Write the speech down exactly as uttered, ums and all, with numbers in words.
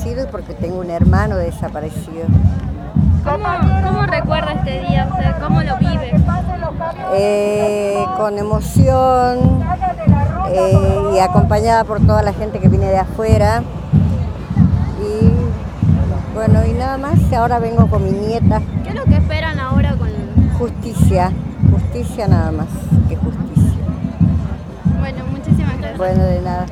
desaparecido y porque tengo un hermano desaparecido. ¿Cómo, cómo recuerda este día usted? ¿Cómo lo vive? Eh, con emoción eh, y acompañada por toda la gente que viene de afuera. Y bueno, y nada más, ahora vengo con mi nieta. ¿Qué es lo que esperan ahora con...? Justicia, justicia nada más que justicia. Bueno, muchísimas gracias. Bueno, de nada.